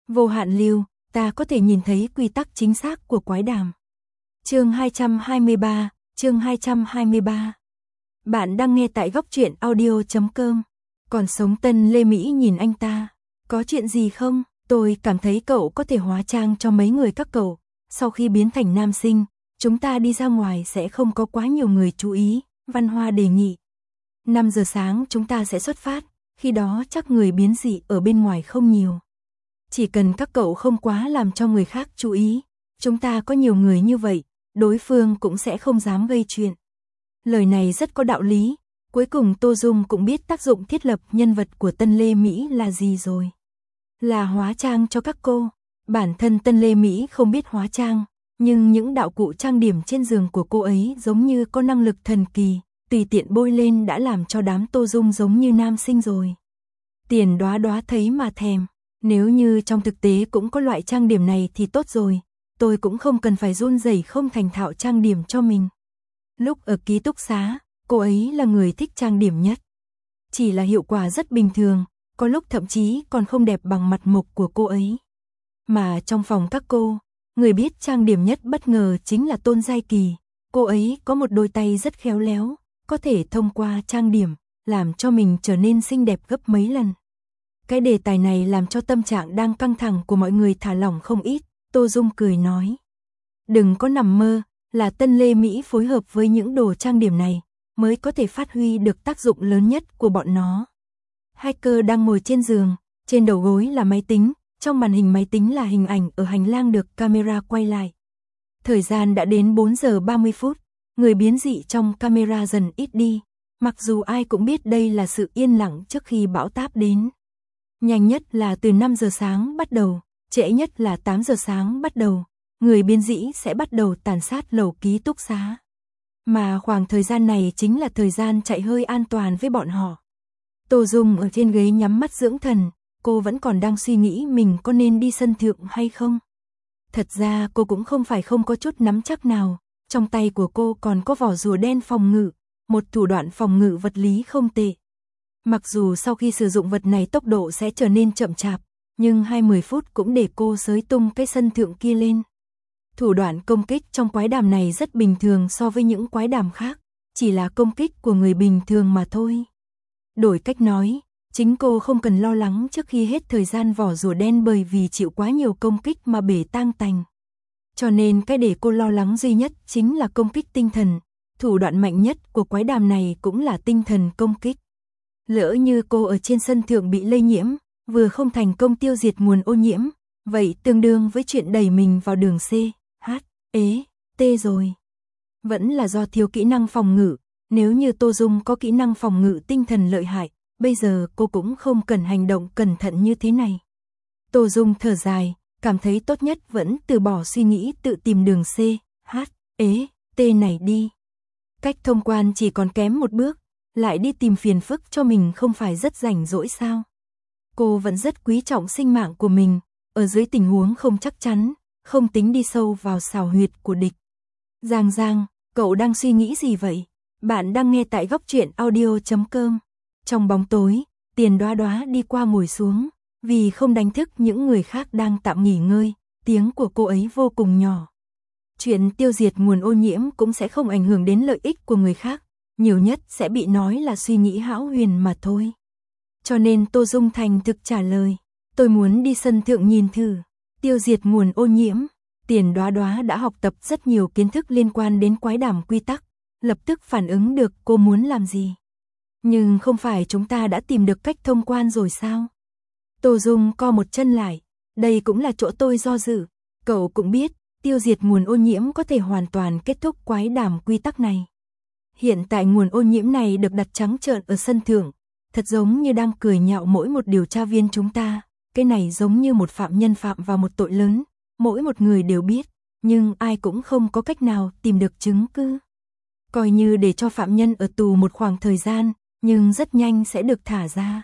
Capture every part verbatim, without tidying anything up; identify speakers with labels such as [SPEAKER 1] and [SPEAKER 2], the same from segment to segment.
[SPEAKER 1] Vô hạn lưu, ta có thể nhìn thấy quy tắc chính xác của quái đàm. Chương hai trăm hai mươi ba, chương hai trăm hai mươi ba. Bạn đang nghe tại góc truyện audio chấm com. Còn sống Tân Lê Mỹ nhìn anh ta. Có chuyện gì không? Tôi cảm thấy cậu có thể hóa trang cho mấy người các cậu. Sau khi biến thành nam sinh, chúng ta đi ra ngoài sẽ không có quá nhiều người chú ý. Văn Hoa đề nghị. năm giờ sáng chúng ta sẽ xuất phát. Khi đó chắc người biến dị ở bên ngoài không nhiều. Chỉ cần các cậu không quá làm cho người khác chú ý. Chúng ta có nhiều người như vậy, đối phương cũng sẽ không dám gây chuyện. Lời này rất có đạo lý. Cuối cùng Tô Dung cũng biết tác dụng thiết lập nhân vật của Tân Lê Mỹ là gì rồi. Là hóa trang cho các cô. Bản thân Tân Lê Mỹ không biết hóa trang, nhưng những đạo cụ trang điểm trên giường của cô ấy giống như có năng lực thần kỳ, tùy tiện bôi lên đã làm cho đám Tô Dung giống như nam sinh rồi. Tiền Đóa Đóa thấy mà thèm. Nếu như trong thực tế cũng có loại trang điểm này thì tốt rồi, tôi cũng không cần phải run rẩy không thành thạo trang điểm cho mình. Lúc ở ký túc xá, cô ấy là người thích trang điểm nhất. Chỉ là hiệu quả rất bình thường, có lúc thậm chí còn không đẹp bằng mặt mộc của cô ấy. Mà trong phòng các cô, người biết trang điểm nhất bất ngờ chính là Tôn Giai Kỳ. Cô ấy có một đôi tay rất khéo léo, có thể thông qua trang điểm, làm cho mình trở nên xinh đẹp gấp mấy lần. Cái đề tài này làm cho tâm trạng đang căng thẳng của mọi người thả lỏng không ít. Tô Dung cười nói. Đừng có nằm mơ, là Tân Lê Mỹ phối hợp với những đồ trang điểm này, mới có thể phát huy được tác dụng lớn nhất của bọn nó. Hacker đang ngồi trên giường, trên đầu gối là máy tính, trong màn hình máy tính là hình ảnh ở hành lang được camera quay lại. Thời gian đã đến bốn giờ ba mươi phút, người biến dị trong camera dần ít đi, mặc dù ai cũng biết đây là sự yên lặng trước khi bão táp đến. Nhanh nhất là từ năm giờ sáng bắt đầu, trễ nhất là tám giờ sáng bắt đầu, người biến dị sẽ bắt đầu tàn sát lầu ký túc xá. Mà khoảng thời gian này chính là thời gian chạy hơi an toàn với bọn họ. Tô Dung ở trên ghế nhắm mắt dưỡng thần, cô vẫn còn đang suy nghĩ mình có nên đi sân thượng hay không. Thật ra cô cũng không phải không có chút nắm chắc nào, trong tay của cô còn có vỏ rùa đen phòng ngự, một thủ đoạn phòng ngự vật lý không tệ. Mặc dù sau khi sử dụng vật này tốc độ sẽ trở nên chậm chạp, nhưng hai mươi phút cũng để cô xới tung cái sân thượng kia lên. Thủ đoạn công kích trong quái đàm này rất bình thường so với những quái đàm khác, chỉ là công kích của người bình thường mà thôi. Đổi cách nói, chính cô không cần lo lắng trước khi hết thời gian vỏ rùa đen bởi vì chịu quá nhiều công kích mà bể tang tành. Cho nên cái để cô lo lắng duy nhất chính là công kích tinh thần, thủ đoạn mạnh nhất của quái đàm này cũng là tinh thần công kích. Lỡ như cô ở trên sân thượng bị lây nhiễm, vừa không thành công tiêu diệt nguồn ô nhiễm, vậy tương đương với chuyện đẩy mình vào đường C, H, ế, T rồi. Vẫn là do thiếu kỹ năng phòng ngự, nếu như Tô Dung có kỹ năng phòng ngự tinh thần lợi hại, bây giờ cô cũng không cần hành động cẩn thận như thế này. Tô Dung thở dài, cảm thấy tốt nhất vẫn từ bỏ suy nghĩ tự tìm đường C, H, ế, T này đi. Cách thông quan chỉ còn kém một bước, lại đi tìm phiền phức cho mình không phải rất rảnh rỗi sao. Cô vẫn rất quý trọng sinh mạng của mình, ở dưới tình huống không chắc chắn, không tính đi sâu vào xào huyệt của địch. Giang Giang, cậu đang suy nghĩ gì vậy? Bạn đang nghe tại góc truyện audio chấm com. Trong bóng tối, Tiền Đóa Đóa đi qua ngồi xuống, vì không đánh thức những người khác đang tạm nghỉ ngơi, tiếng của cô ấy vô cùng nhỏ. Chuyện tiêu diệt nguồn ô nhiễm cũng sẽ không ảnh hưởng đến lợi ích của người khác, nhiều nhất sẽ bị nói là suy nghĩ hão huyền mà thôi. Cho nên Tô Dung thành thực trả lời, tôi muốn đi sân thượng nhìn thử, tiêu diệt nguồn ô nhiễm. Tiền Đóa Đóa đã học tập rất nhiều kiến thức liên quan đến quái đàm quy tắc, lập tức phản ứng được cô muốn làm gì. Nhưng không phải chúng ta đã tìm được cách thông quan rồi sao? Tô Dung co một chân lại, đây cũng là chỗ tôi do dự, cậu cũng biết, tiêu diệt nguồn ô nhiễm có thể hoàn toàn kết thúc quái đàm quy tắc này. Hiện tại nguồn ô nhiễm này được đặt trắng trợn ở sân thượng, thật giống như đang cười nhạo mỗi một điều tra viên chúng ta, cái này giống như một phạm nhân phạm vào một tội lớn, mỗi một người đều biết, nhưng ai cũng không có cách nào tìm được chứng cứ. Coi như để cho phạm nhân ở tù một khoảng thời gian, nhưng rất nhanh sẽ được thả ra.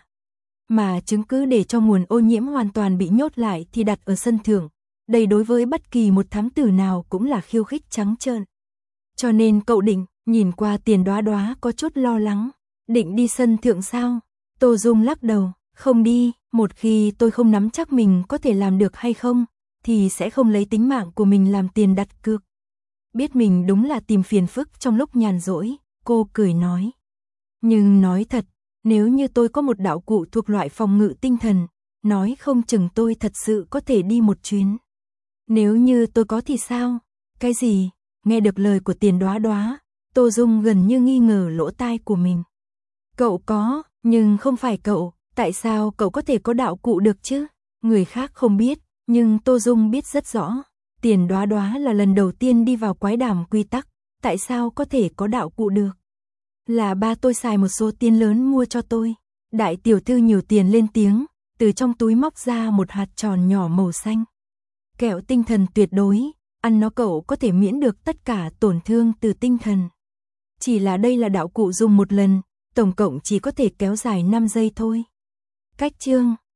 [SPEAKER 1] Mà chứng cứ để cho nguồn ô nhiễm hoàn toàn bị nhốt lại thì đặt ở sân thượng, đây đối với bất kỳ một thám tử nào cũng là khiêu khích trắng trợn. Cho nên cậu định, nhìn qua Tiền Đóa Đóa có chút lo lắng, định đi sân thượng sao? Tô Dung lắc đầu, Không đi, một khi tôi không nắm chắc mình có thể làm được hay không, thì sẽ không lấy tính mạng của mình làm tiền đặt cược. Biết mình đúng là tìm phiền phức trong lúc nhàn rỗi, cô cười nói. Nhưng nói thật, nếu như tôi có một đạo cụ thuộc loại phòng ngự tinh thần, nói không chừng tôi thật sự có thể đi một chuyến. Nếu như tôi có thì sao? Cái gì? Nghe được lời của Tiền Đóa Đóa, Tô Dung gần như nghi ngờ lỗ tai của mình. Cậu có, nhưng không phải cậu, tại sao cậu có thể có đạo cụ được chứ? Người khác không biết, nhưng Tô Dung biết rất rõ. Tiền Đóa Đóa là lần đầu tiên đi vào quái đàm quy tắc, tại sao có thể có đạo cụ được? Là ba tôi xài một số tiền lớn mua cho tôi. Đại tiểu thư nhiều tiền lên tiếng, từ trong túi móc ra một hạt tròn nhỏ màu xanh. Kẹo tinh thần tuyệt đối, ăn nó cậu có thể miễn được tất cả tổn thương từ tinh thần. Chỉ là đây là đạo cụ dùng một lần, tổng cộng chỉ có thể kéo dài năm giây thôi. Cách chương